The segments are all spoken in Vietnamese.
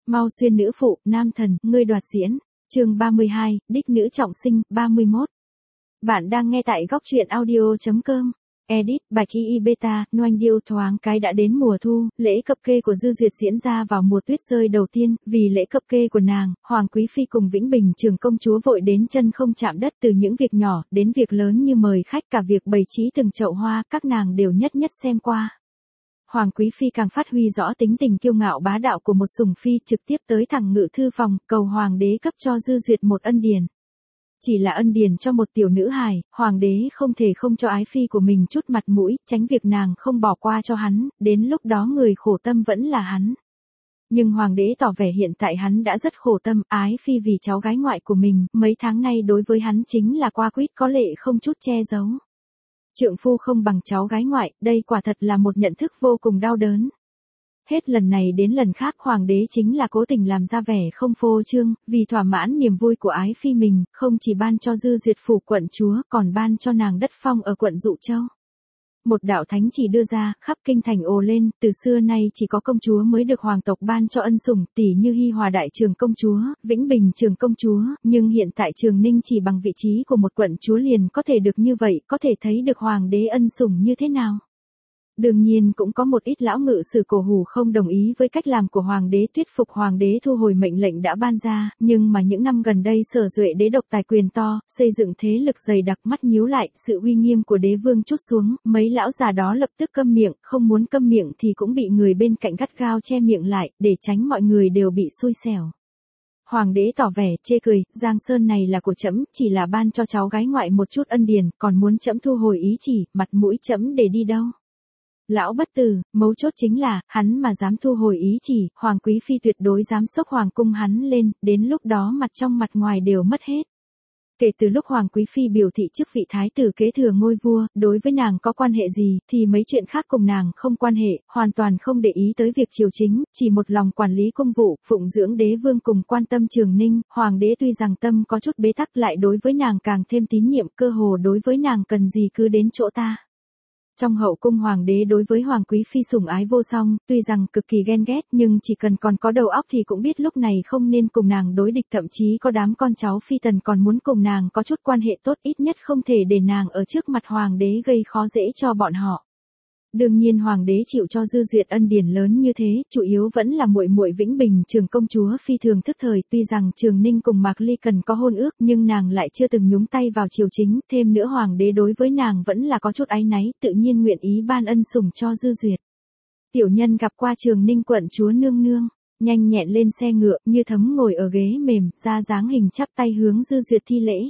Mau xuyên nữ phụ, nam thần, ngươi đoạt diễn. Chương 32, đích nữ trọng sinh, 31. Bạn đang nghe tại góc truyện audio.com. Edit, Bạch Y Beta, Noanh Điêu thoáng cái đã đến mùa thu, lễ cập kê của Dư Duyệt diễn ra vào mùa tuyết rơi đầu tiên, vì lễ cập kê của nàng, Hoàng Quý Phi cùng Vĩnh Bình Trường công chúa vội đến chân không chạm đất, từ những việc nhỏ đến việc lớn như mời khách, cả việc bày trí từng chậu hoa, các nàng đều nhất nhất xem qua. Hoàng Quý Phi càng phát huy rõ tính tình kiêu ngạo bá đạo của một sủng phi, trực tiếp tới thẳng ngự thư phòng, cầu Hoàng đế cấp cho Dư Duyệt một ân điển. Chỉ là ân điển cho một tiểu nữ hài, Hoàng đế không thể không cho ái phi của mình chút mặt mũi, tránh việc nàng không bỏ qua cho hắn, đến lúc đó người khổ tâm vẫn là hắn. Nhưng Hoàng đế tỏ vẻ hiện tại hắn đã rất khổ tâm, ái phi vì cháu gái ngoại của mình, mấy tháng nay đối với hắn chính là qua quýt có lệ không chút che giấu. Trượng phu không bằng cháu gái ngoại, đây quả thật là một nhận thức vô cùng đau đớn. Hết lần này đến lần khác Hoàng đế chính là cố tình làm ra vẻ không phô trương, vì thỏa mãn niềm vui của ái phi mình, không chỉ ban cho Dư Duyệt phủ quận chúa, còn ban cho nàng đất phong ở quận Dụ Châu. Một đạo thánh chỉ đưa ra, khắp kinh thành ồ lên, từ xưa nay chỉ có công chúa mới được hoàng tộc ban cho ân sủng, tỷ như Hi Hòa đại trường công chúa, Vĩnh Bình trường công chúa, nhưng hiện tại Trường Ninh chỉ bằng vị trí của một quận chúa liền có thể được như vậy, có thể thấy được hoàng đế ân sủng như thế nào. Đương nhiên cũng có một ít lão ngự sử cổ hủ không đồng ý với cách làm của hoàng đế, thuyết phục hoàng đế thu hồi mệnh lệnh đã ban ra, nhưng mà những năm gần đây Sở Duệ đế độc tài quyền to, xây dựng thế lực dày đặc, mắt nhíu lại, sự uy nghiêm của đế vương trút xuống, mấy lão già đó lập tức câm miệng, không muốn câm miệng thì cũng bị người bên cạnh gắt gao che miệng lại, để tránh mọi người đều bị xui xẻo. Hoàng đế tỏ vẻ chê cười, Giang Sơn này là của trẫm, chỉ là ban cho cháu gái ngoại một chút ân điển, còn muốn trẫm thu hồi ý chỉ, mặt mũi trẫm để đi đâu. Lão bất tử, mấu chốt chính là, hắn mà dám thu hồi ý chỉ, Hoàng Quý Phi tuyệt đối dám xốc hoàng cung hắn lên, đến lúc đó mặt trong mặt ngoài đều mất hết. Kể từ lúc Hoàng Quý Phi biểu thị chức vị thái tử kế thừa ngôi vua, đối với nàng có quan hệ gì, thì mấy chuyện khác cùng nàng không quan hệ, hoàn toàn không để ý tới việc triều chính, chỉ một lòng quản lý công vụ, phụng dưỡng đế vương cùng quan tâm Trường Ninh, Hoàng đế tuy rằng tâm có chút bế tắc lại đối với nàng càng thêm tín nhiệm, cơ hồ đối với nàng cần gì cứ đến chỗ ta. Trong hậu cung hoàng đế đối với Hoàng Quý Phi sủng ái vô song, tuy rằng cực kỳ ghen ghét nhưng chỉ cần còn có đầu óc thì cũng biết lúc này không nên cùng nàng đối địch, thậm chí có đám con cháu phi tần còn muốn cùng nàng có chút quan hệ tốt, ít nhất không thể để nàng ở trước mặt hoàng đế gây khó dễ cho bọn họ. Đương nhiên hoàng đế chịu cho Dư Duyệt ân điển lớn như thế, chủ yếu vẫn là muội muội Vĩnh Bình Trường công chúa phi thường thức thời, tuy rằng Trường Ninh cùng Mạc Ly cần có hôn ước nhưng nàng lại chưa từng nhúng tay vào triều chính, thêm nữa hoàng đế đối với nàng vẫn là có chút áy náy, tự nhiên nguyện ý ban ân sủng cho Dư Duyệt. Tiểu nhân gặp qua Trường Ninh quận chúa nương nương, nhanh nhẹn lên xe ngựa, Như Thấm ngồi ở ghế mềm, ra dáng hình chắp tay hướng Dư Duyệt thi lễ.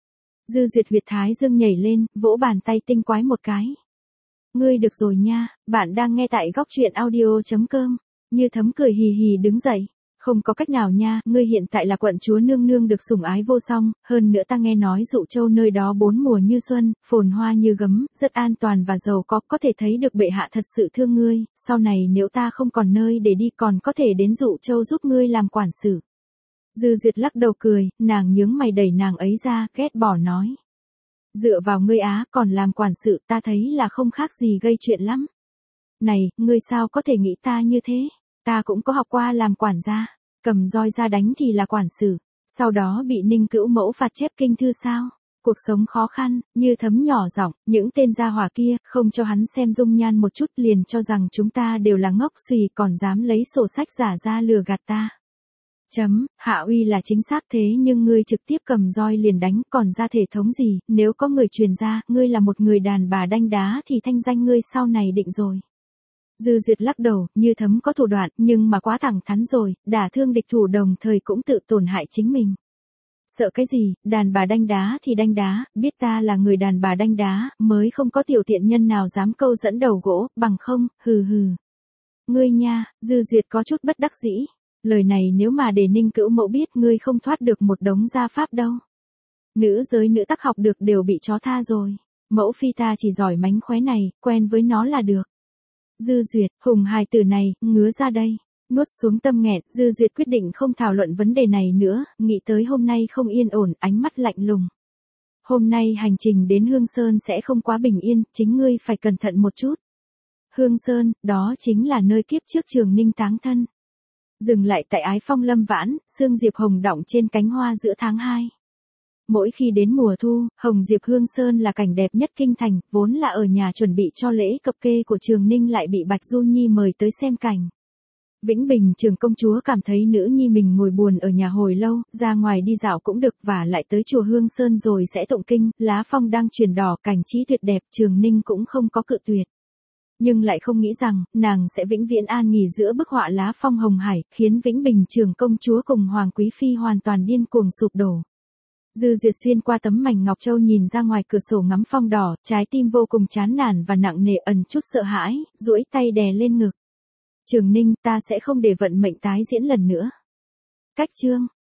Dư Duyệt huyệt thái dương nhảy lên, vỗ bàn tay tinh quái một cái. Ngươi được rồi nha, bạn đang nghe tại góc truyện audio.com. Như Thấm cười hì hì đứng dậy. Không có cách nào nha, ngươi hiện tại là quận chúa nương nương được sủng ái vô song, hơn nữa ta nghe nói Dụ Châu nơi đó bốn mùa như xuân, phồn hoa như gấm, rất an toàn và giàu có thể thấy được bệ hạ thật sự thương ngươi, sau này nếu ta không còn nơi để đi còn có thể đến Dụ Châu giúp ngươi làm quản sự. Dư Duyệt lắc đầu cười, nàng nhướng mày đẩy nàng ấy ra, ghét bỏ nói. Dựa vào ngươi á, còn làm quản sự, ta thấy là không khác gì gây chuyện lắm. Này, ngươi sao có thể nghĩ ta như thế? Ta cũng có học qua làm quản gia, cầm roi ra đánh thì là quản sự, sau đó bị Ninh Cữu Mẫu phạt chép kinh thư sao? Cuộc sống khó khăn, Như Thấm nhỏ giọng, những tên gia hỏa kia, không cho hắn xem dung nhan một chút liền cho rằng chúng ta đều là ngốc xùy, còn dám lấy sổ sách giả ra lừa gạt ta. Hạ uy là chính xác thế nhưng ngươi trực tiếp cầm roi liền đánh, còn ra thể thống gì, nếu có người truyền ra, ngươi là một người đàn bà đanh đá thì thanh danh ngươi sau này định rồi. Dư Duyệt lắc đầu, Như Thấm có thủ đoạn, nhưng mà quá thẳng thắn rồi, đả thương địch thủ đồng thời cũng tự tổn hại chính mình. Sợ cái gì, đàn bà đanh đá thì đanh đá, biết ta là người đàn bà đanh đá, mới không có tiểu tiện nhân nào dám câu dẫn đầu gỗ, bằng không, hừ hừ. Ngươi nha, Dư Duyệt có chút bất đắc dĩ. Lời này nếu mà để Ninh Cữu Mẫu biết ngươi không thoát được một đống gia pháp đâu. Nữ giới nữ tắc học được đều bị chó tha rồi. Mẫu phi ta chỉ giỏi mánh khóe này, quen với nó là được. Dư Duyệt, hùng hài tử này, ngứa ra đây. Nuốt xuống tâm nghẹn, Dư Duyệt quyết định không thảo luận vấn đề này nữa, nghĩ tới hôm nay không yên ổn, ánh mắt lạnh lùng. Hôm nay hành trình đến Hương Sơn sẽ không quá bình yên, chính ngươi phải cẩn thận một chút. Hương Sơn, đó chính là nơi kiếp trước Trường Ninh táng thân. Dừng lại tại ái phong lâm vãn, sương diệp hồng đọng trên cánh hoa giữa tháng 2. Mỗi khi đến mùa thu, Hồng Diệp Hương Sơn là cảnh đẹp nhất kinh thành, vốn là ở nhà chuẩn bị cho lễ cập kê của Trường Ninh lại bị Bạch Du Nhi mời tới xem cảnh. Vĩnh Bình Trường công chúa cảm thấy nữ nhi mình ngồi buồn ở nhà hồi lâu, ra ngoài đi dạo cũng được và lại tới chùa Hương Sơn rồi sẽ tụng kinh, lá phong đang chuyển đỏ cảnh trí tuyệt đẹp, Trường Ninh cũng không có cự tuyệt. Nhưng lại không nghĩ rằng, nàng sẽ vĩnh viễn an nghỉ giữa bức họa lá phong hồng hải, khiến Vĩnh Bình Trường công chúa cùng Hoàng Quý Phi hoàn toàn điên cuồng sụp đổ. Dư Diệt xuyên qua tấm mảnh ngọc châu nhìn ra ngoài cửa sổ ngắm phong đỏ, trái tim vô cùng chán nản và nặng nề ẩn chút sợ hãi, duỗi tay đè lên ngực. Trường Ninh, ta sẽ không để vận mệnh tái diễn lần nữa. Cách chương